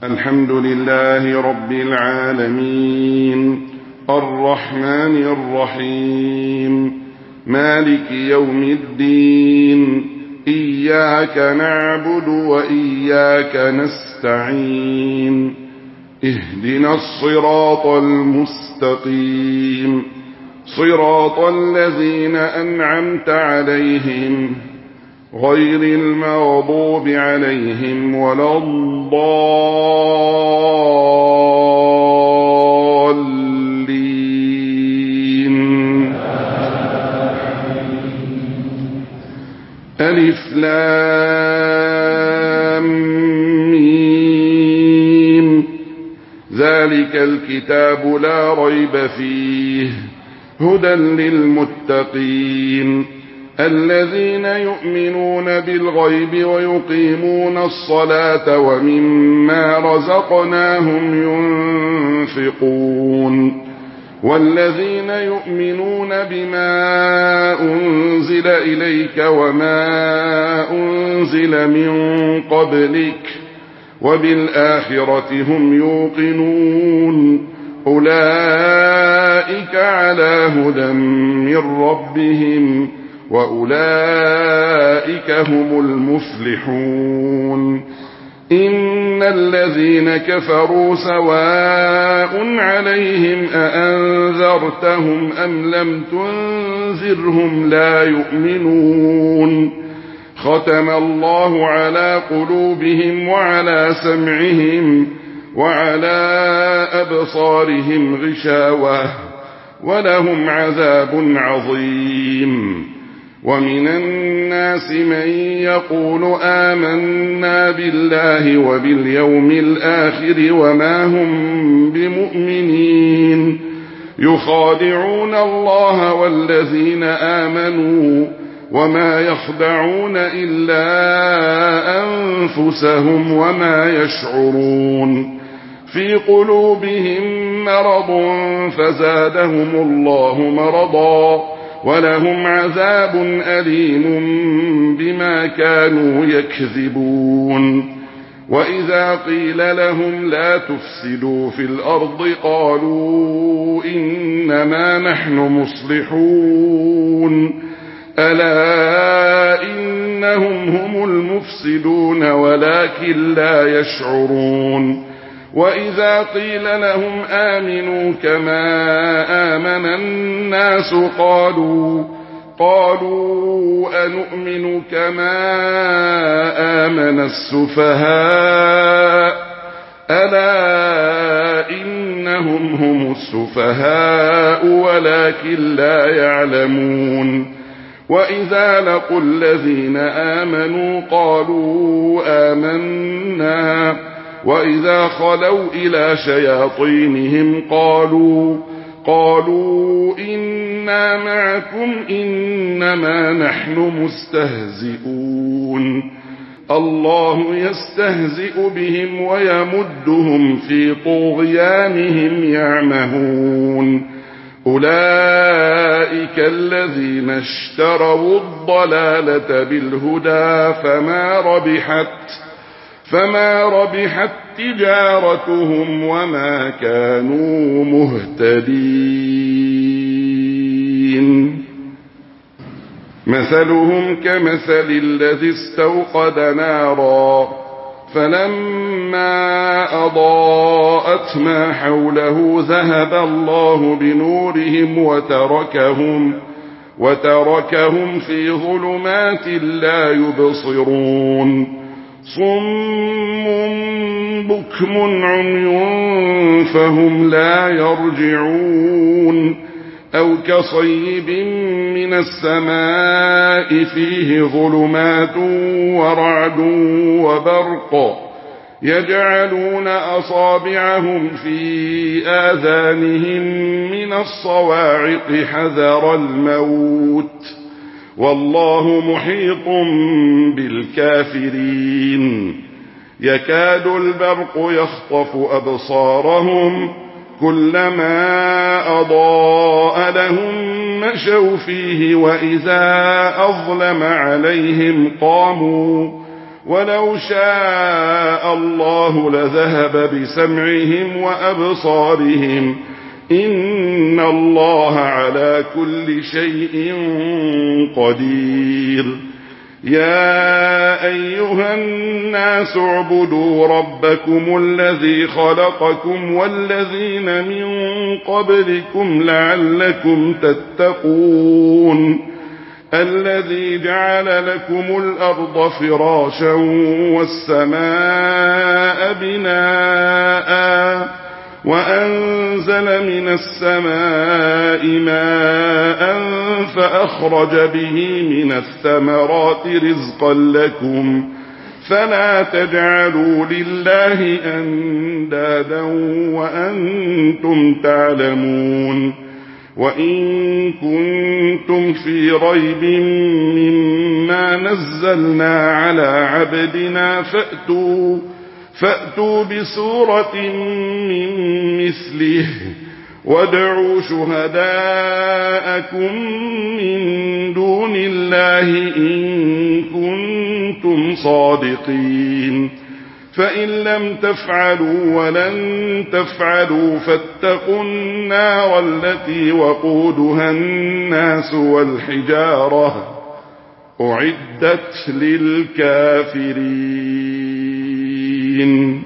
الحمد لله رب العالمين الرحمن الرحيم مالك يوم الدين إياك نعبد وإياك نستعين اهدنا الصراط المستقيم صراط الذين أنعمت عليهم غير المغضوب عليهم ولا الضالين. ألف لام ميم ذلك الكتاب لا ريب فيه هدى للمتقين الذين يؤمنون بالغيب ويقيمون الصلاة ومما رزقناهم ينفقون والذين يؤمنون بما أنزل إليك وما أنزل من قبلك وبالآخرة هم يوقنون أولئك على هدى من ربهم وأولئك هم المفلحون. إن الذين كفروا سواء عليهم أأنذرتهم أم لم تنذرهم لا يؤمنون ختم الله على قلوبهم وعلى سمعهم وعلى أبصارهم غشاوة ولهم عذاب عظيم. ومن الناس من يقول آمنا بالله وباليوم الآخر وما هم بمؤمنين يخادعون الله والذين آمنوا وما يخدعون إلا أنفسهم وما يشعرون في قلوبهم مرض فزادهم الله مرضا ولهم عذاب أليم بما كانوا يكذبون. وإذا قيل لهم لا تفسدوا في الأرض قالوا إنما نحن مصلحون ألا إنهم هم المفسدون ولكن لا يشعرون. وإذا قيل لهم آمنوا كما آمن الناس قالوا أنؤمن كما آمن السفهاء ألا إنهم هم السفهاء ولكن لا يعلمون. وإذا لقوا الذين آمنوا قالوا آمنا وإذا خلوا إلى شياطينهم قالوا إنا معكم إنما نحن مستهزئون الله يستهزئ بهم ويمدهم في طغيانهم يعمهون. أولئك الذين اشتروا الضلالة بالهدى فما ربحت تجارتهم وما كانوا مهتدين. مثلهم كمثل الذي استوقد نارا فلما أضاءت ما حوله ذهب الله بنورهم وتركهم في ظلمات لا يبصرون صم بكم عمي فهم لا يرجعون أو كصيب من السماء فيه ظلمات ورعد وبرق يجعلون أصابعهم في آذانهم من الصواعق حذر الموت والله محيط بالكافرين. يكاد البرق يخطف أبصارهم كلما أضاء لهم مشوا فيه وإذا أظلم عليهم ولو شاء الله لذهب بسمعهم وأبصارهم إن الله على كل شيء قدير يا أيها الناس اعبدوا ربكم الذي خلقكم والذين من قبلكم لعلكم تتقون الذي جعل لكم الأرض فراشا والسماء بناء وأنزل من السماء ماء فأخرج به من الثمرات رزقا لكم فلا تجعلوا لله أندادا وأنتم تعلمون وإن كنتم في ريب مما نزلنا على عبدنا فأتوا بسورة من مثله وادعوا شهداءكم من دون الله إن كنتم صادقين فإن لم تفعلوا ولن تفعلوا فاتقوا النار التي وقودها الناس والحجارة أعدت للكافرين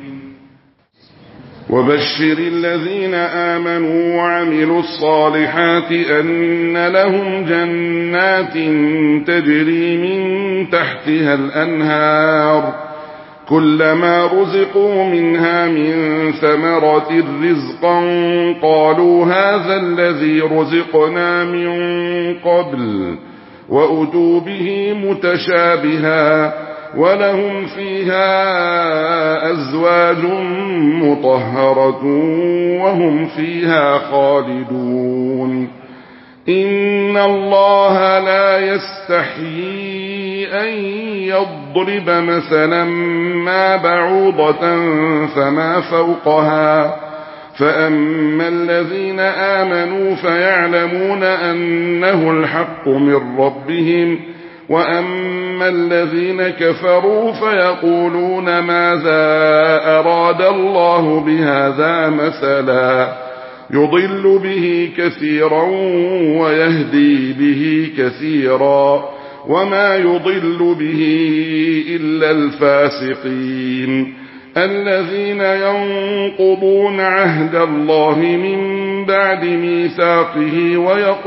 وبشر الذين آمنوا وعملوا الصالحات أن لهم جنات تجري من تحتها الأنهار كلما رزقوا منها من ثمرة رزقا قالوا هذا الذي رزقنا من قبل وأتوا به متشابها ولهم فيها أزواج مطهرة وهم فيها خالدون إن الله لا يستحيي أن يضرب مثلا ما بعوضة فما فوقها فأما الذين آمنوا فيعلمون أنه الحق من ربهم وأما الذين كفروا فيقولون ماذا أراد الله بهذا مثلا يضل به كثيرا ويهدي به كثيرا وما يضل به إلا الفاسقين الذين ينقضون عهد الله من بعد ميثاقه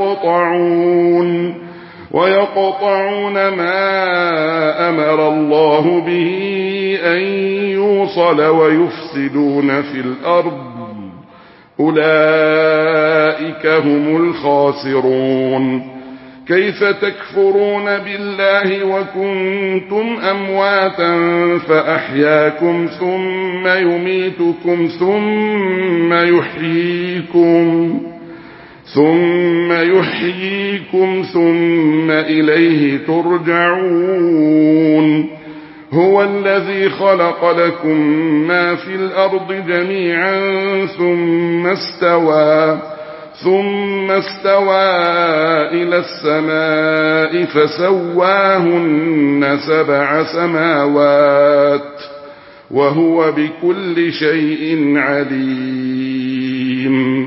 ويقطعون ما أمر الله به أن يوصل ويفسدون في الأرض أولئك هم الخاسرون كيف تكفرون بالله وكنتم أمواتا فأحياكم ثم يميتكم ثم يحييكم ثم إليه ترجعون هو الذي خلق لكم ما في الأرض جميعا ثم استوى إلى السماء فسواهن 7 سماوات وهو بكل شيء عليم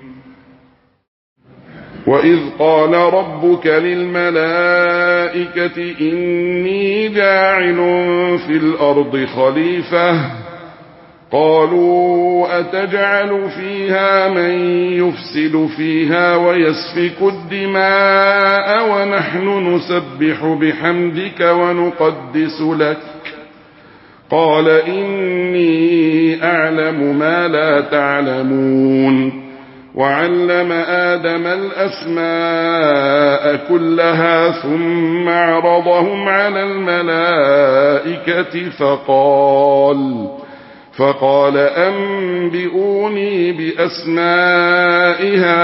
وإذ قال ربك للملائكة إني جاعل في الأرض خليفة قالوا أتجعل فيها من يفسد فيها ويسفك الدماء ونحن نسبح بحمدك ونقدس لك قال إني أعلم ما لا تعلمون وعلم آدم الأسماء كلها ثم عرضهم على الملائكة فقال أنبئوني بأسماء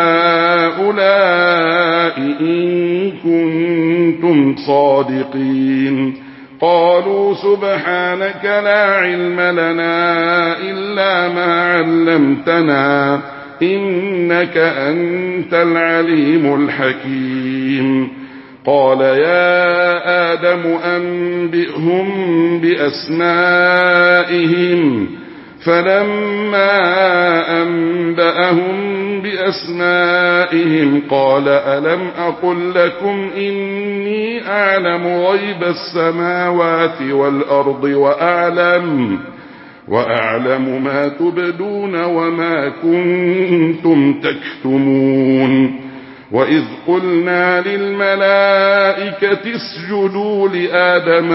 هؤلاء إن كنتم صادقين قالوا سبحانك لا علم لنا إلا ما علمتنا إنك أنت العليم الحكيم قال يا آدم أنبئهم بأسمائهم. فلما أنبأهم بأسمائهم قال ألم أقل لكم إني أعلم غيب السماوات والأرض وأعلم ما تبدون وما كنتم تكتمون. وإذ قلنا للملائكة اسجدوا لآدم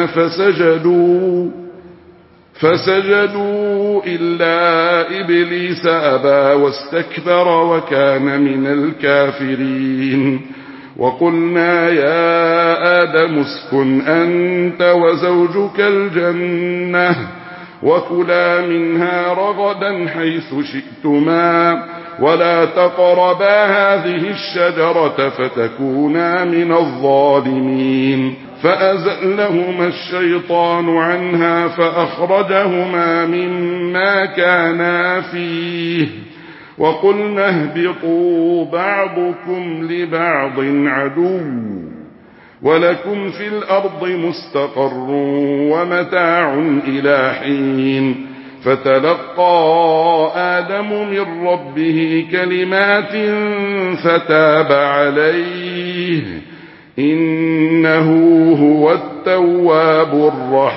فسجدوا إلا إبليس أبى واستكبر وكان من الكافرين. وقلنا يا آدم اسكن أنت وزوجك الجنة وكلا منها رغدا حيث شئتما ولا تقربا هذه الشجرة فتكونا من الظالمين. فأزلهما الشيطان عنها فأخرجهما مما كانا فيه وقلنا اهبطوا بعضكم لبعض عدو ولكم في الأرض مستقر ومتاع إلى حين. فتلقى آدم من ربه كلمات فتاب عليه إنه هو التواب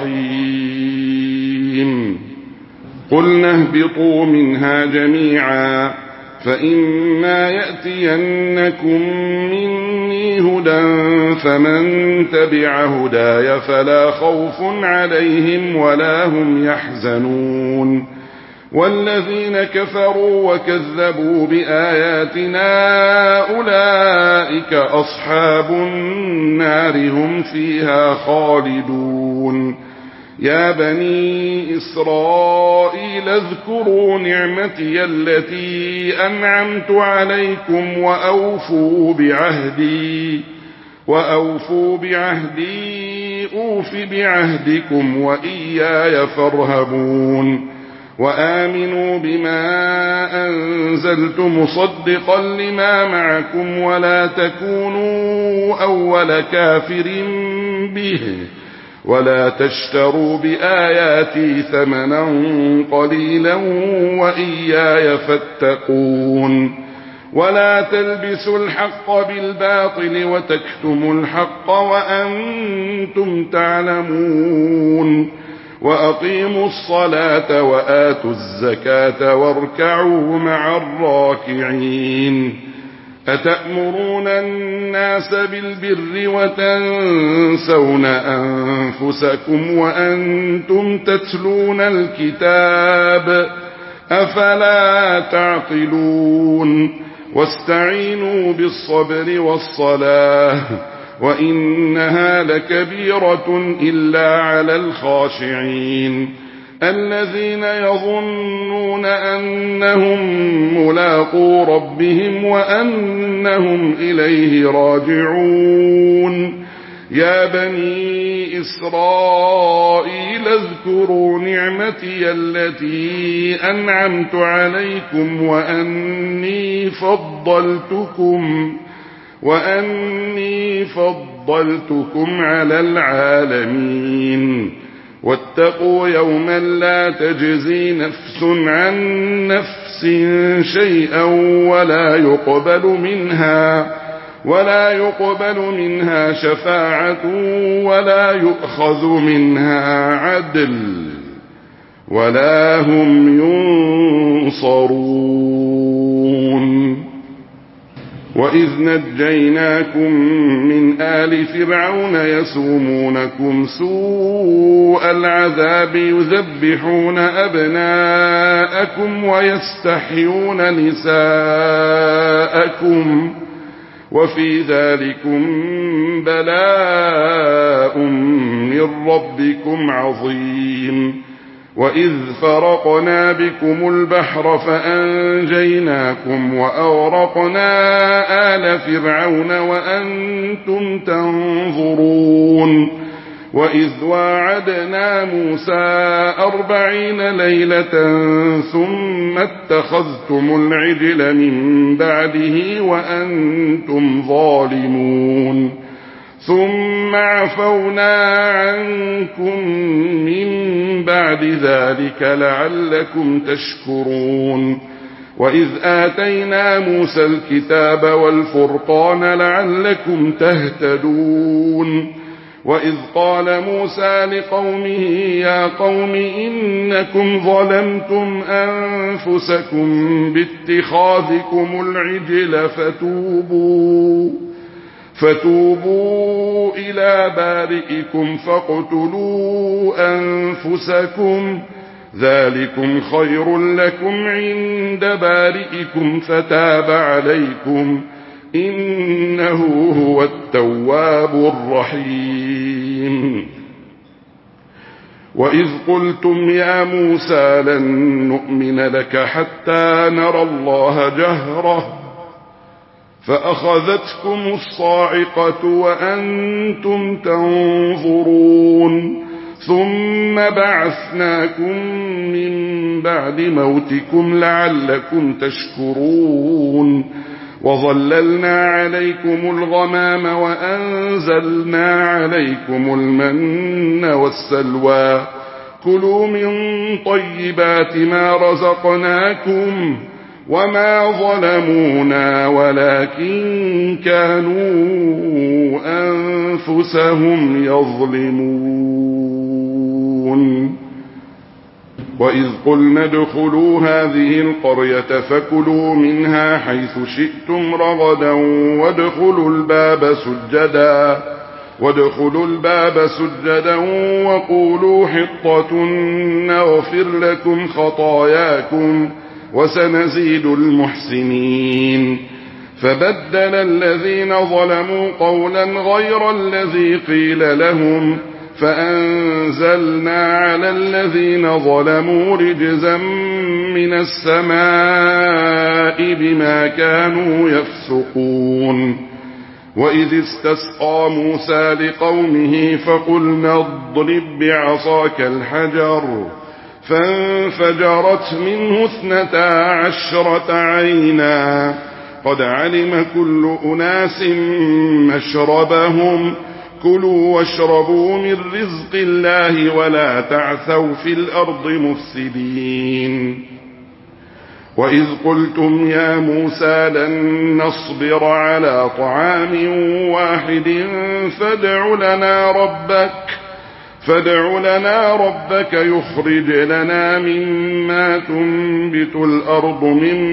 الرحيم. قلنا اهبطوا منها جميعا فإما يأتينكم مني هدى فمن تبع هداي فلا خوف عليهم ولا هم يحزنون. والذين كفروا وكذبوا بآياتنا أولئك أصحاب النار هم فيها خالدون. يا بني إسرائيل اذكروا نعمتي التي أنعمت عليكم وأوفوا بعهدي أوف بعهدكم وإياي فارهبون. وآمنوا بما أنزلت مصدقا لما معكم ولا تكونوا أول كافر به ولا تشتروا بآياتي ثمنا قليلا وإياي فاتقون. ولا تلبسوا الحق بالباطل وتكتموا الحق وأنتم تعلمون. وأقيموا الصلاة وآتوا الزكاة واركعوا مع الراكعين. أتأمرون الناس بالبر وتنسون أنفسكم وأنتم تتلون الكتاب أفلا تعقلون. واستعينوا بالصبر والصلاة وإنها لكبيرة إلا على الخاشعين الذين يظنون أنهم ملاقو ربهم وأنهم إليه راجعون. يا بني إسرائيل اذكروا نعمتي التي أنعمت عليكم وأني فضلتكم على العالمين. واتقوا يوما لا تجزي نفس عن نفس شيئا ولا يقبل منها شفاعة ولا يؤخذ منها عدل ولا هم ينصرون. وإذ نجيناكم من آل فرعون يسومونكم سوء العذاب يذبحون أبناءكم ويستحيون نساءكم وفي ذلكم بلاء من ربكم عظيم. وإذ فرقنا بكم البحر فأنجيناكم وأغرقنا آل فرعون وأنتم تنظرون. وإذ واعدنا موسى 40 ليلة ثم اتخذتم العجل من بعده وأنتم ظالمون. ثم عفونا عنكم من بعد ذلك لعلكم تشكرون وإذ آتينا موسى الكتاب والفرقان لعلكم تهتدون وإذ قال موسى لقومه يا قوم إنكم ظلمتم أنفسكم باتخاذكم العجل فتوبوا إلى بارئكم فاقتلوا أنفسكم ذلكم خير لكم عند بارئكم فتاب عليكم إنه هو التواب الرحيم وإذ قلتم يا موسى لن نؤمن لك حتى نرى الله جهرة فأخذتكم الصاعقة وأنتم تنظرون ثم بعثناكم من بعد موتكم لعلكم تشكرون وظللنا عليكم الغمام وأنزلنا عليكم المن والسلوى كلوا من طيبات ما رزقناكم وما ظلمونا ولكن كانوا أنفسهم يظلمون وإذ قلنا ادخلوا هذه القرية فكلوا منها حيث شئتم رغدا وادخلوا الباب سجدا وقولوا حطة نغفر لكم خطاياكم وسنزيد المحسنين فبدل الذين ظلموا قولا غير الذي قيل لهم فأنزلنا على الذين ظلموا رجزا من السماء بما كانوا يفسقون وإذ استسقى موسى لقومه فقلنا اضرب بعصاك الحجر فانفجرت منه 12 عينا قد علم كل أناس مشربهم كلوا واشربوا من رزق الله ولا تعثوا في الأرض مفسدين وإذ قلتم يا موسى لن نصبر على طعام واحد فادع لنا ربك يخرج لنا مما تنبت الأرض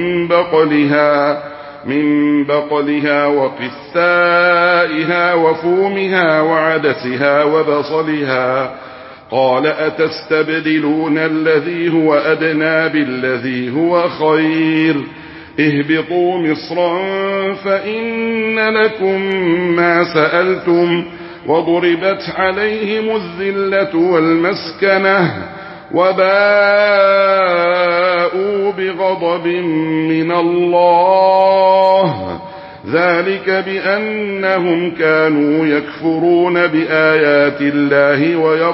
من بقلها وقثائها وفومها وعدسها وبصلها قال أتستبدلون الذي هو أدنى بالذي هو خير اهبطوا مصرا فإن لكم ما سألتم وضربت عليهم الذلة والمسكنة وباءوا بغضب من الله ذلك بأنهم كانوا يكفرون بآيات الله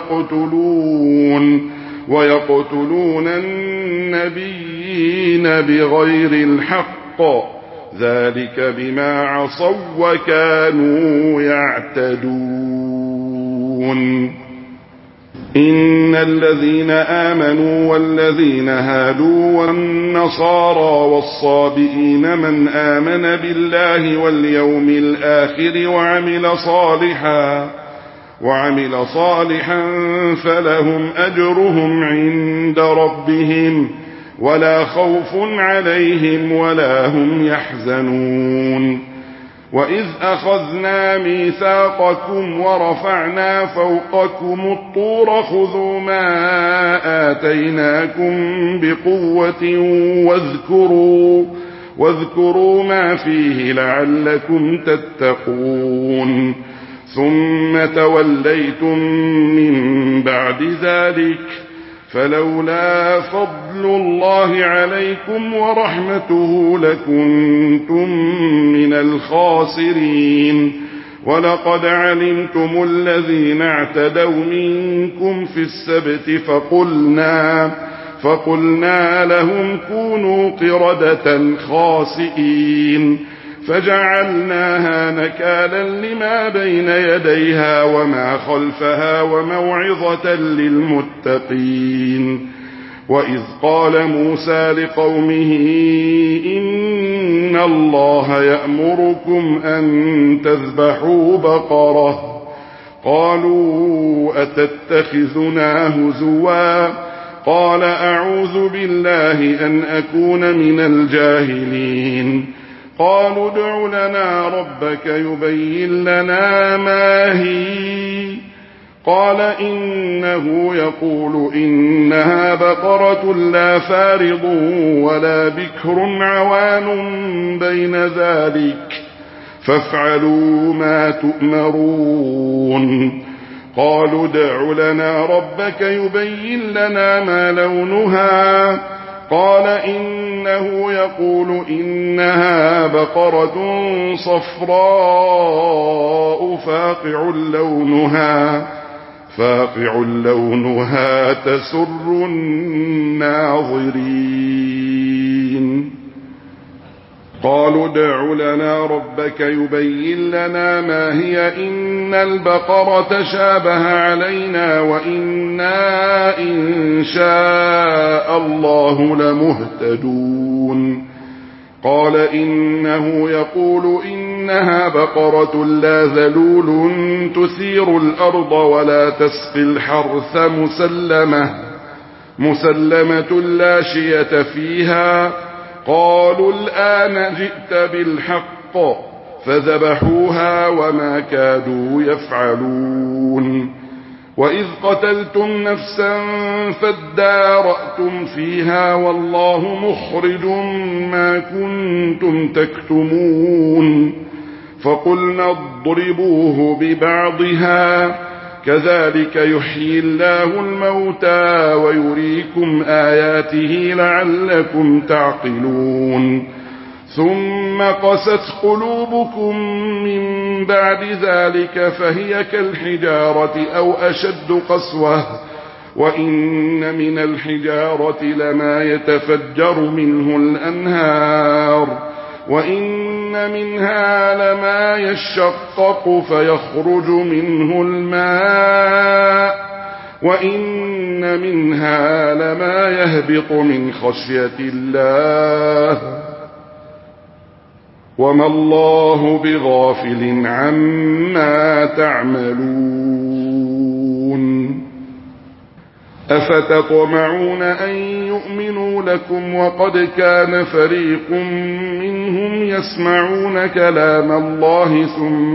ويقتلون النبيين بغير الحق ذلك بما عصوا وكانوا يعتدون إن الذين آمنوا والذين هادوا والنصارى والصابئين من آمن بالله واليوم الآخر وعمل صالحا فلهم أجرهم عند ربهم ولا خوف عليهم ولا هم يحزنون وإذ أخذنا ميثاقكم ورفعنا فوقكم الطور خذوا ما آتيناكم بقوة واذكروا ما فيه لعلكم تتقون ثم توليتم من بعد ذلك فلولا فضل الله عليكم ورحمته لكنتم من الخاسرين ولقد علمتم الذين اعتدوا منكم في السبت فقلنا لهم كونوا قردة خاسئين فجعلناها نكالا لما بين يديها وما خلفها وموعظة للمتقين. وإذ قال موسى لقومه إن الله يأمركم أن تذبحوا بقرة قالوا أتتخذنا هزوا قال أعوذ بالله أن أكون من الجاهلين. قالوا ادع لنا ربك يبين لنا ما هي قال إنه يقول إنها بقرة لا فارض ولا بكر عوان بين ذلك فافعلوا ما تؤمرون. قالوا ادع لنا ربك يبين لنا ما لونها قال إنه يقول إنها بقرة صفراء فاقع لونها تسر الناظرين. قالوا ادع لنا ربك يبين لنا ما هي إن البقرة شابه علينا وإنا إن شاء الله لمهتدون. قال إنه يقول إنها بقرة لا ذلول تثير الأرض ولا تسقي الحرث مسلمة لا شية فيها. قالوا الآن جئت بالحق فذبحوها وما كادوا يفعلون. وإذ قتلتم نفسا فادارأتم فيها والله مخرج ما كنتم تكتمون. فقلنا اضربوه ببعضها كذلك يحيي الله الموتى ويريكم آياته لعلكم تعقلون. ثم قست قلوبكم من بعد ذلك فهي كالحجارة أو أشد قسوة وإن من الحجارة لما يتفجر منه الأنهار وإن منها لما يشقق فيخرج منه الماء وإن منها لما يهبط من خشية الله وما الله بغافل عما تعملون. أفتطمعون أن يؤمنوا لكم وقد كان فريق منهم يسمعون كلام الله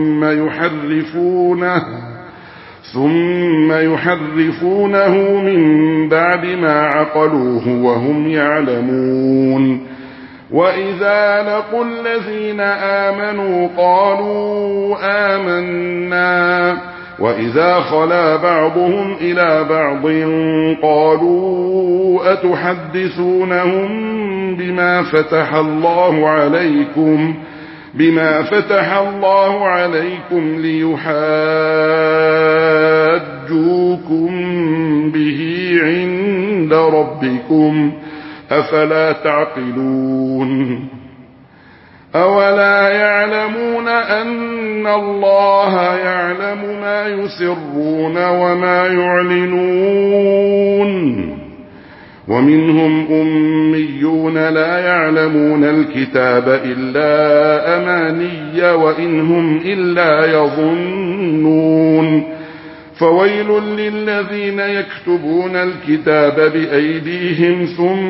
ثم يحرفونه من بعد ما عقلوه وهم يعلمون. وإذا لقوا الذين آمنوا قالوا آمنا وإذا خلا بعضهم إلى بعض قالوا أتحدثونهم بما فتح الله عليكم ليحاجوكم به عند ربكم أفلا تعقلون. أولا يعلمون أن الله يعلم ما يسرون وما يعلنون. ومنهم أميون لا يعلمون الكتاب إلا أماني وإن هم إلا يظنون. فويل للذين يكتبون الكتاب بأيديهم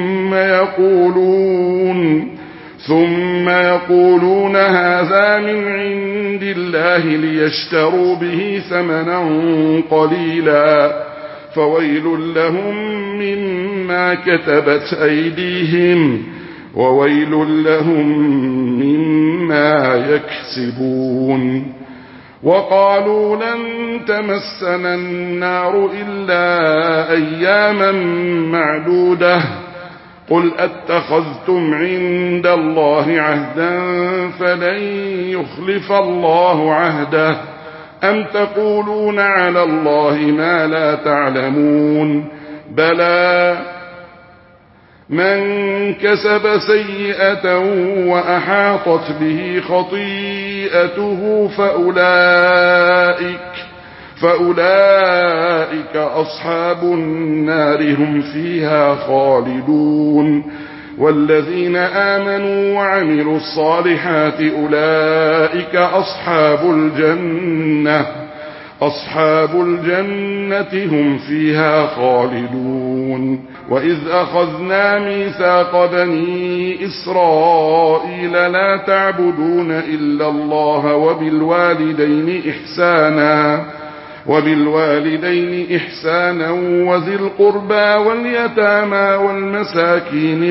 ثم يقولون هذا من عند الله ليشتروا به ثمنا قليلا فويل لهم مما كتبت أيديهم وويل لهم مما يكسبون. وقالوا لن تمسنا النار إلا أياما معدودة قل أتخذتم عند الله عهدا فلن يخلف الله عهده أم تقولون على الله ما لا تعلمون. بلى من كسب سيئة وأحاطت به خطيئته فأولئك أصحاب النار هم فيها خالدون. والذين آمنوا وعملوا الصالحات أولئك أصحاب الجنة هم فيها خالدون. وإذ أخذنا ميثاق بني إسرائيل لا تعبدون إلا الله وبالوالدين إحسانا وذي القربى واليتامى والمساكين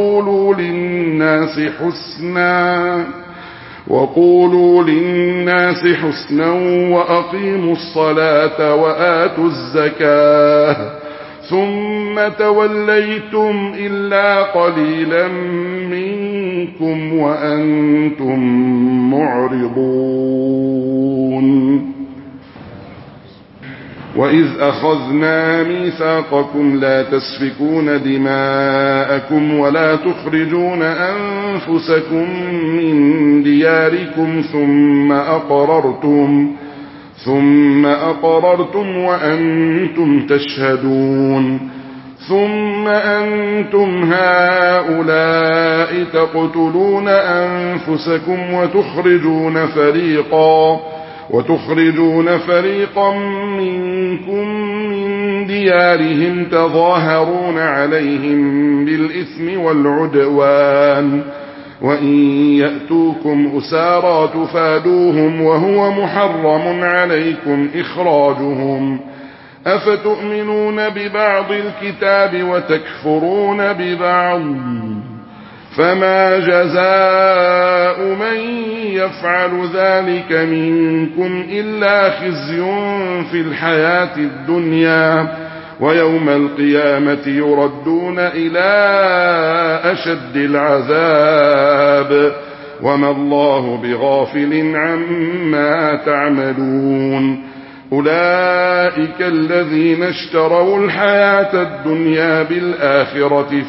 وقولوا للناس حسنا وأقيموا الصلاة وآتوا الزكاة ثم توليتم إلا قليلا منكم وأنتم معرضون. وإذ أخذنا ميثاقكم لا تسفكون دماءكم ولا تخرجون أنفسكم من دياركم ثم أقررتم وأنتم تشهدون. ثم أنتم هؤلاء تقتلون أنفسكم وتخرجون فريقا منكم من ديارهم تظاهرون عليهم بالإثم والعدوان وإن يأتوكم أسارى تفادوهم وهو محرم عليكم إخراجهم. أفتؤمنون ببعض الكتاب وتكفرون ببعض فما جزاء من يفعل ذلك منكم إلا خزي في الحياة الدنيا ويوم القيامة يردون إلى أشد العذاب وما الله بغافل عما تعملون. أولئك الذين اشتروا الحياة الدنيا بالآخرة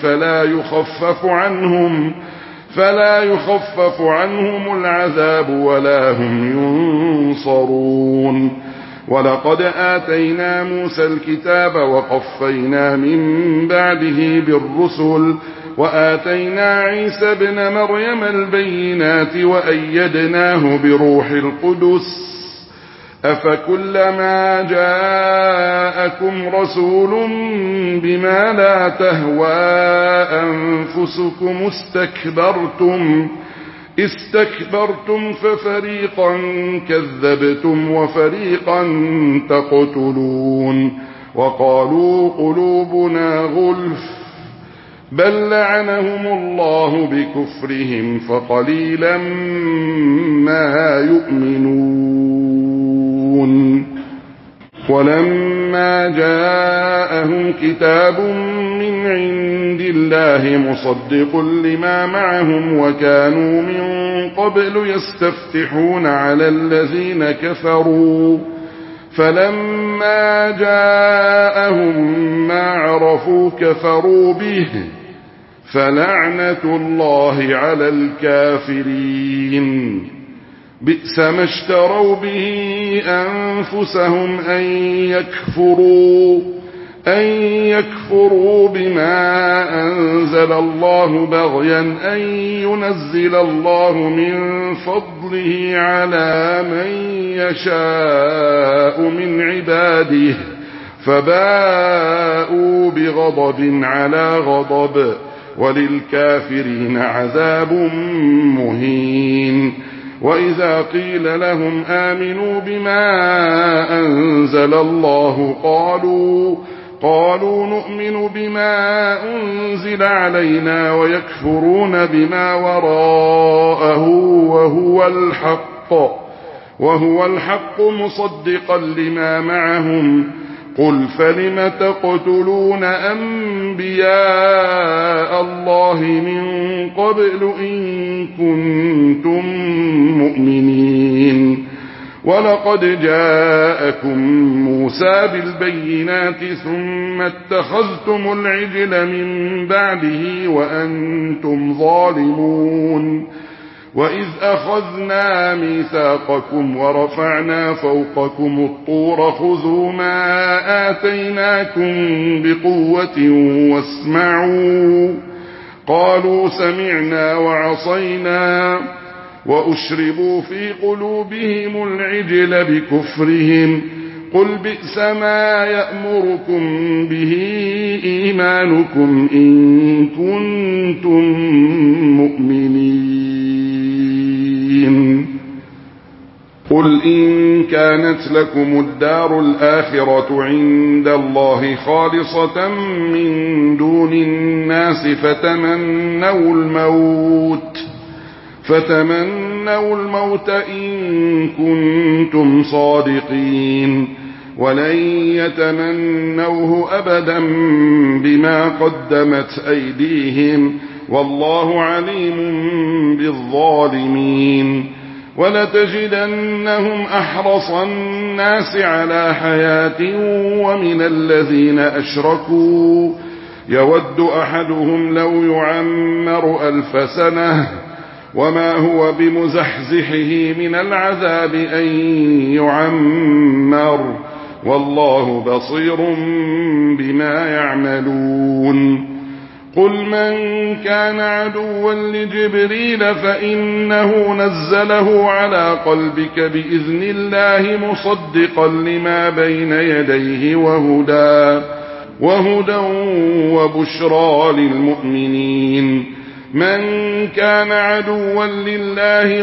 فلا يخفف عنهم العذاب ولا هم ينصرون. ولقد آتينا موسى الكتاب وقفينا من بعده بالرسل وآتينا عيسى ابن مريم البينات وأيدناه بروح القدس. أفكلما جاءكم رسول بما لا تهوى أنفسكم استكبرتم ففريقا كذبتم وفريقا تقتلون. وقالوا قلوبنا غلف بل لعنهم الله بكفرهم فقليلا ما يؤمنون. ولما جاءهم كتاب من عند الله مصدق لما معهم وكانوا من قبل يستفتحون على الذين كفروا فلما جاءهم ما عرفوا كفروا به فلعنة الله على الكافرين. بئس ما اشتروا به أنفسهم أن يكفروا بما أنزل الله بغيا أن ينزل الله من فضله على من يشاء من عباده فباءوا بغضب على غضب وللكافرين عذاب مهين. وإذا قيل لهم آمنوا بما أنزل الله قالوا نؤمن بما أنزل علينا ويكفرون بما وراءه وهو الحق مصدقا لما معهم. قل فلم تقتلون أنبياء الله من قبل إن كنتم مؤمنين. ولقد جاءكم موسى بالبينات ثم اتخذتم العجل من بعده وأنتم ظالمون وإذ أخذنا ميثاقكم ورفعنا فوقكم الطور خذوا ما آتيناكم بقوة واسمعوا قالوا سمعنا وعصينا وأشربوا في قلوبهم العجل بكفرهم قل بئس ما يأمركم به إيمانكم إن كنتم مؤمنين قل إن كانت لكم الدار الآخرة عند الله خالصة من دون الناس فتمنوا الموت إن كنتم صادقين ولن يتمنوه أبدا بما قدمت أيديهم والله عليم بالظالمين ولتجدنهم أحرص الناس على حياة ومن الذين أشركوا يود أحدهم لو يعمر 1000 سنة وما هو بمزحزحه من العذاب أن يعمر والله بصير بما يعملون قل من كان عدوا لجبريل فإنه نزله على قلبك بإذن الله مصدقا لما بين يديه وهدى وبشرى للمؤمنين من كان عدوا لله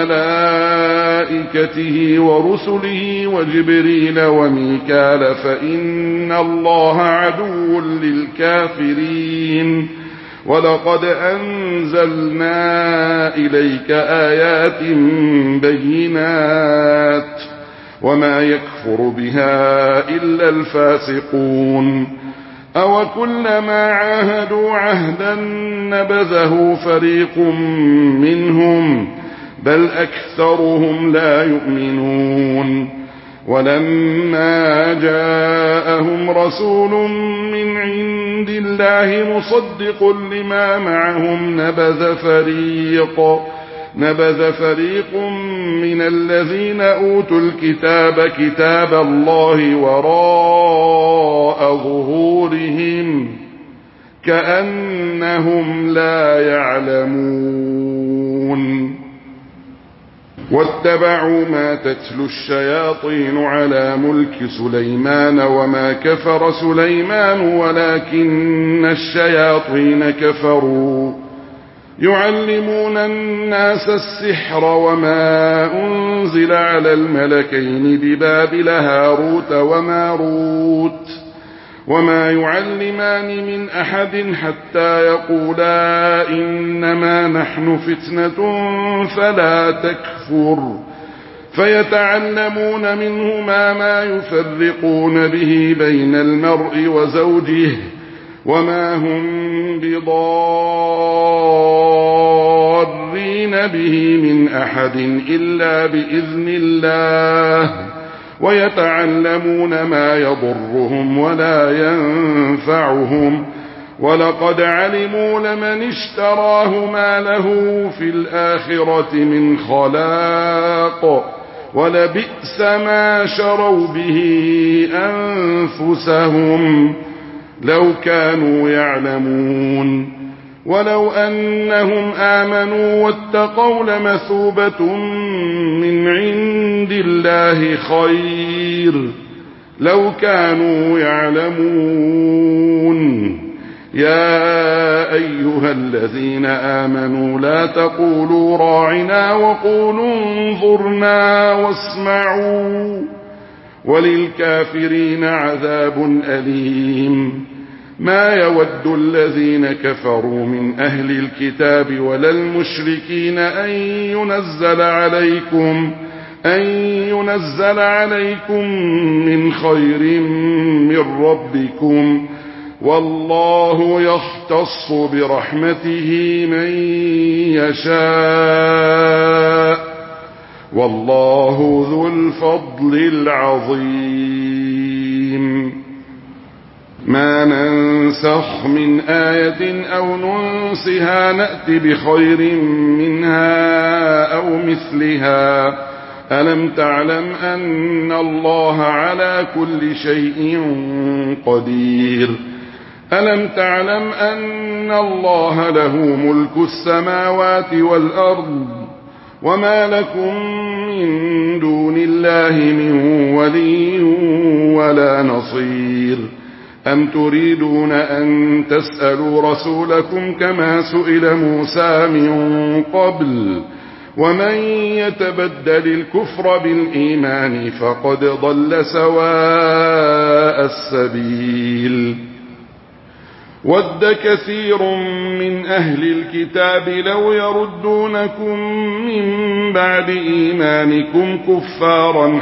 وملائكته ورسله وجبريل وميكال فإن الله عدو للكافرين ولقد أنزلنا إليك آيات بينات وما يكفر بها إلا الفاسقون أوكلما عاهدوا عهدا نبذه فريق منهم بل أكثرهم لا يؤمنون ولما جاءهم رسول من عند الله مصدق لما معهم نبذ فريق من الذين أوتوا الكتاب كتاب الله وراء ظهورهم كأنهم لا يعلمون واتبعوا ما تتلو الشياطين على ملك سليمان وما كفر سليمان ولكن الشياطين كفروا يعلمون الناس السحر وما أنزل على الملكين ببابل هاروت وماروت وما يعلمان من أحد حتى يقولا إنما نحن فتنة فلا تكفر فيتعلمون منهما ما يفرقون به بين المرء وزوجه وما هم بضارين به من أحد إلا بإذن الله ويتعلمون ما يضرهم ولا ينفعهم ولقد علموا لمن اشتراه ما له في الآخرة من خلاق ولبئس ما شروا به أنفسهم لو كانوا يعلمون ولو أنهم آمنوا واتقوا لمثوبة من عند الله خير لو كانوا يعلمون يا أيها الذين آمنوا لا تقولوا راعنا وقولوا انظرنا واسمعوا وللكافرين عذاب أليم ما يود الذين كفروا من أهل الكتاب ولا المشركين أن ينزل عليكم من خير من ربكم والله يختص برحمته من يشاء والله ذو الفضل العظيم. ما ننسخ من آية أو ننسها نأت بخير منها أو مثلها. ألم تعلم أن الله على كل شيء قدير. ألم تعلم أن الله له ملك السماوات والأرض وما لكم من دون الله من ولي ولا نصير. أم تريدون أن تسألوا رسولكم كما سئل موسى من قبل ومن يتبدل الكفر بالإيمان فقد ضل سواء السبيل. ود كثير من أهل الكتاب لو يردونكم من بعد إيمانكم كفارا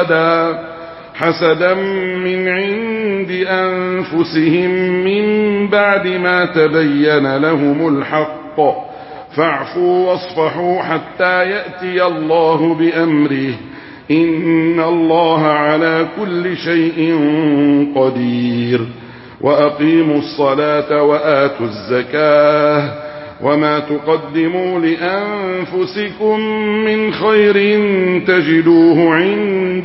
حسدا من عند أنفسهم من بعد ما تبين لهم الحق فاعفوا واصفحوا حتى يأتي الله بأمره إن الله على كل شيء قدير. وأقيموا الصلاة وآتوا الزكاة وما تقدموا لأنفسكم من خير تجدوه عند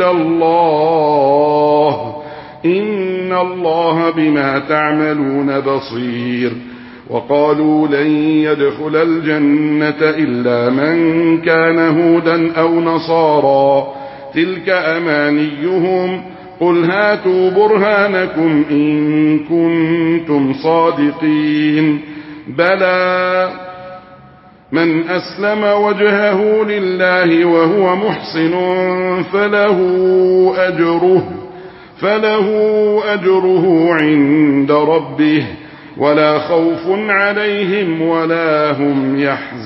الله إن الله بما تعملون بصير. وقالوا لن يدخل الجنة إلا من كان هودا أو نصارى تلك أمانيهم قل هاتوا برهانكم إن كنتم صادقين. بلى من أسلم وجهه لله وهو محسن فله أجره عند ربه ولا خوف عليهم ولا هم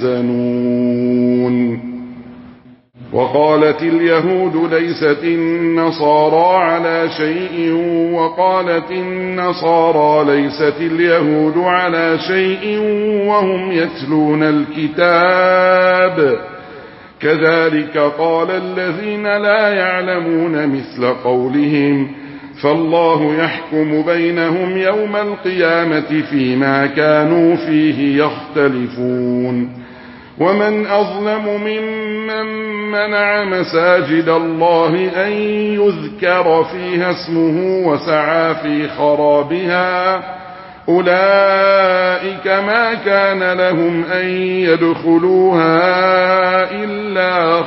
يحزنون. وقالت اليهود ليست النصارى على شيء وقالت النصارى ليست اليهود على شيء وهم يتلون الكتاب كذلك قال الذين لا يعلمون مثل قولهم فالله يحكم بينهم يوم القيامة فيما كانوا فيه يختلفون. ومن أظلم ممن منع مساجد الله أن يذكر فيها اسمه وسعى في خرابها أولئك ما كان لهم أن يدخلوها إلا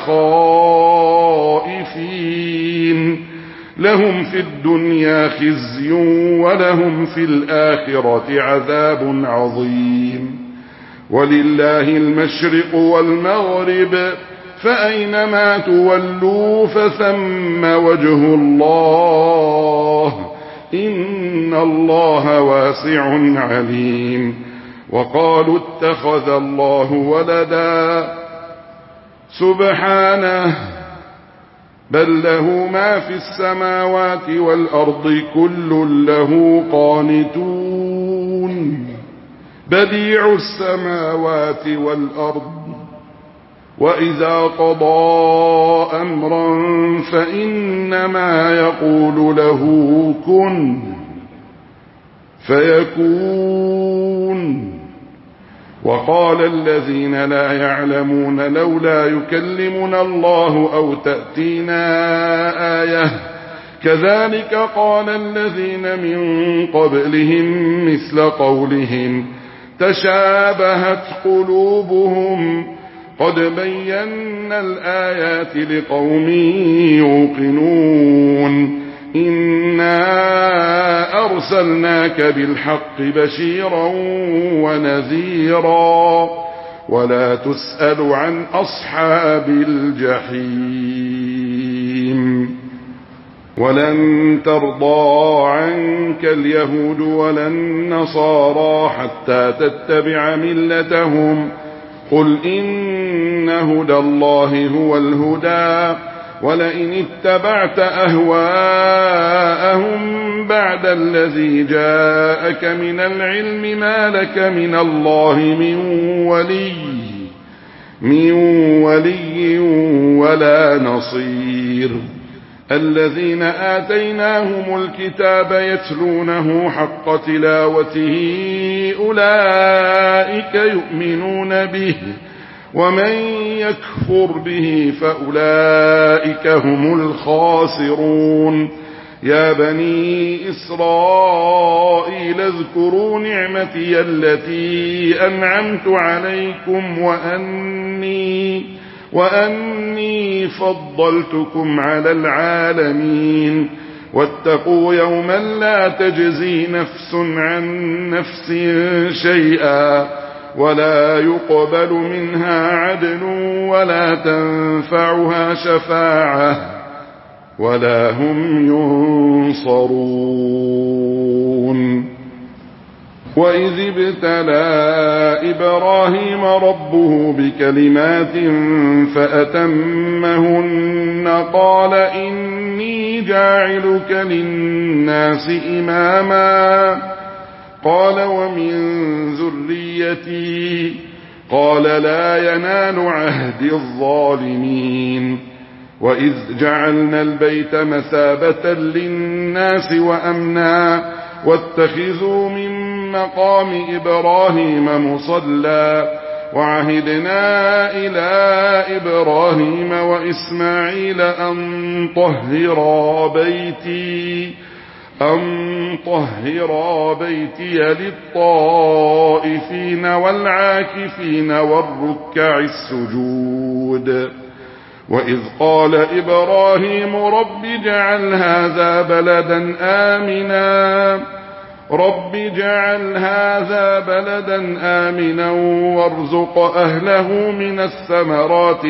خائفين لهم في الدنيا خزي ولهم في الآخرة عذاب عظيم. ولله المشرق والمغرب فأينما تولوا فثم وجه الله إن الله واسع عليم. وقالوا اتخذ الله ولدا سبحانه بل له ما في السماوات والأرض كل له قانتون بديع السماوات والأرض وإذا قضى أمرا فإنما يقول له كن فيكون. وقال الذين لا يعلمون لولا يكلمنا الله أو تأتينا آية كذلك قال الذين من قبلهم مثل قولهم تشابهت قلوبهم قد بينا الآيات لقوم يوقنون. إنا أرسلناك بالحق بشيرا ونذيرا ولا تسأل عن أصحاب الجحيم. ولن ترضى عنك اليهود ولا النصارى حتى تتبع ملتهم قل إن هدى الله هو الهدى ولئن اتبعت أهواءهم بعد الذي جاءك من العلم ما لك من الله من ولي ولا نصير. الذين آتيناهم الكتاب يتلونه حق تلاوته أولئك يؤمنون به، ومن يكفر به فأولئك هم الخاسرون. يا بني إسرائيل اذكروا نعمتي التي أنعمت عليكم وأني فضلتكم على العالمين. واتقوا يوما لا تجزي نفس عن نفس شيئا ولا يقبل منها عدل ولا تنفعها شفاعة ولا هم ينصرون. وإذ ابتلى إبراهيم ربه بكلمات فأتمهن قال إني جاعلك للناس إماما قال ومن ذريتي قال لا ينال عهد الظالمين. وإذ جعلنا البيت مثابة للناس وأمنا واتخذوا من مقام إبراهيم مصلى وعهدنا إلى إبراهيم وإسماعيل أن طهرا بيتي للطائفين والعاكفين والركع السجود. وإذ قال إبراهيم رب اجعل هذا بلدا آمنا وارزق أهله من الثمرات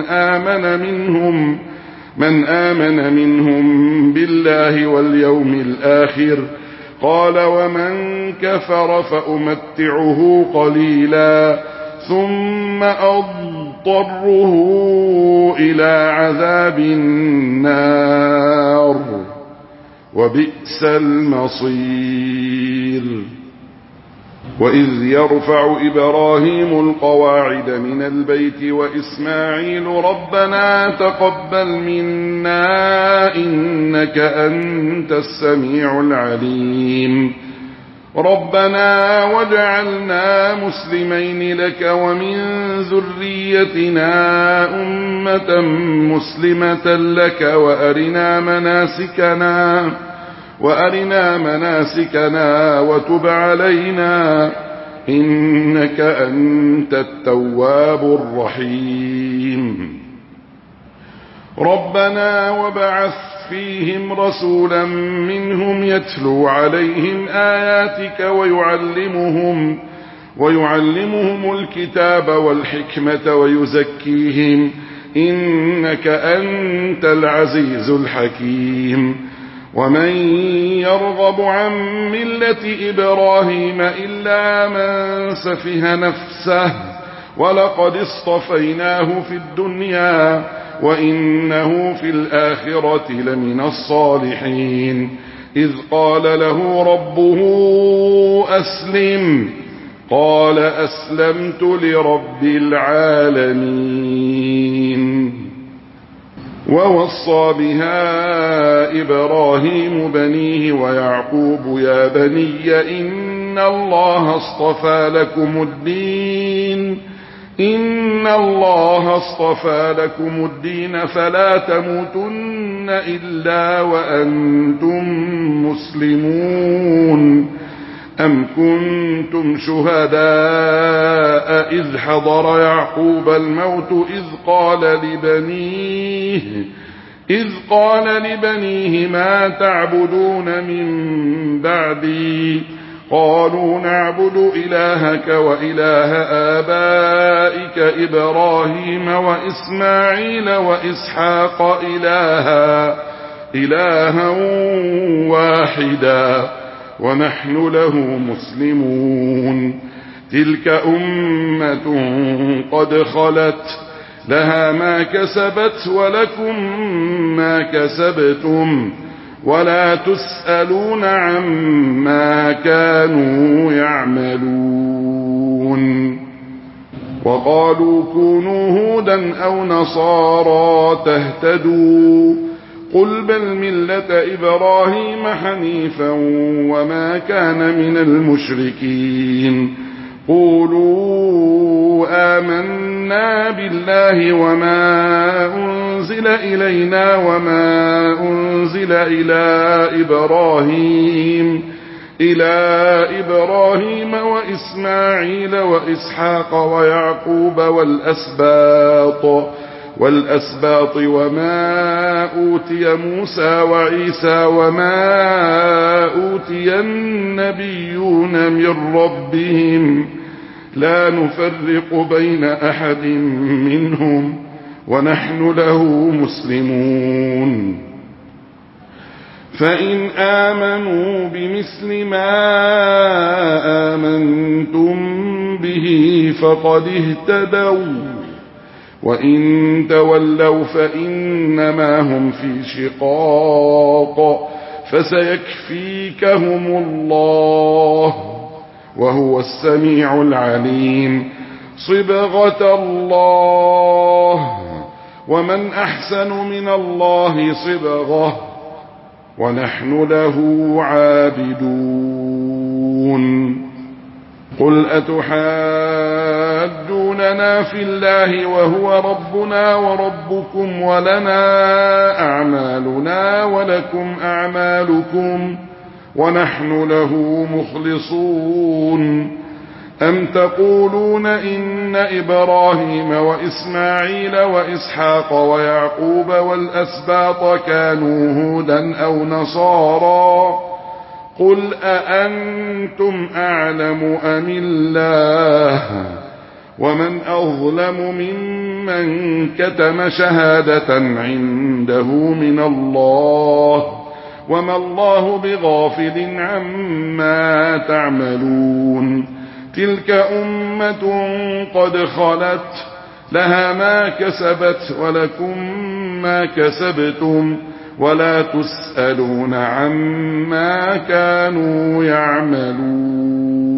من آمن منهم بالله واليوم الآخر قال ومن كفر فأمتعه قليلا ثم أضطره إلى عذاب النار وبئس المصير. وإذ يرفع إبراهيم القواعد من البيت وإسماعيل ربنا تقبل منا إنك أنت السميع العليم ربنا واجعلنا مسلمين لك ومن ذريتنا أمة مسلمة لك وأرنا مناسكنا وتب علينا إنك أنت التواب الرحيم. ربنا وابعث فيهم رسولا منهم يتلو عليهم آياتك ويعلمهم الكتاب والحكمة ويزكيهم إنك أنت العزيز الحكيم. ومن يرغب عن ملة إبراهيم إلا من سفه نفسه ولقد اصطفيناه في الدنيا وإنه في الآخرة لمن الصالحين. إذ قال له ربه أسلم قال أسلمت لرب العالمين. ووصى بها إبراهيم بنيه ويعقوب يا بني إن الله اصطفى لكم الدين فلا تموتن إلا وأنتم مسلمون. أم كنتم شهداء إذ حضر يعقوب الموت إذ قال لبنيه ما تعبدون من بعدي قالوا نعبد إلهك وإله آبائك إبراهيم وإسماعيل وإسحاق إلها واحدا ونحن له مسلمون. تلك أمة قد خلت لها ما كسبت ولكم ما كسبتم ولا تسألون عما كانوا يعملون. وقالوا كونوا هودا أو نصارى تهتدوا قل بل ملة إبراهيم حنيفا وما كان من المشركين قولوا آمنا بالله وما أنزل إلينا وما أنزل إلى إبراهيم وإسماعيل وإسحاق ويعقوب والأسباط وما أوتي موسى وعيسى وما أوتي النبيون من ربهم لا نفرق بين أحد منهم ونحن له مسلمون فإن آمنوا بمثل ما آمنتم به فقد اهتدوا وإن تولوا فإنما هم في شقاق فسيكفيكهم الله وهو السميع العليم صبغة الله ومن أحسن من الله صبغة ونحن له عابدون قل أتحاجوننا في الله وهو ربنا وربكم ولنا أعمالنا ولكم أعمالكم ونحن له مخلصون أم تقولون إن إبراهيم وإسماعيل وإسحاق ويعقوب والأسباط كانوا هودا أو نصارى قل أأنتم أعلم أم الله ومن أظلم ممن كتم شهادة عنده من الله وما الله بغافل عما تعملون تلك أمة قد خلت لها ما كسبت ولكم ما كسبتم ولا تسألون عما كانوا يعملون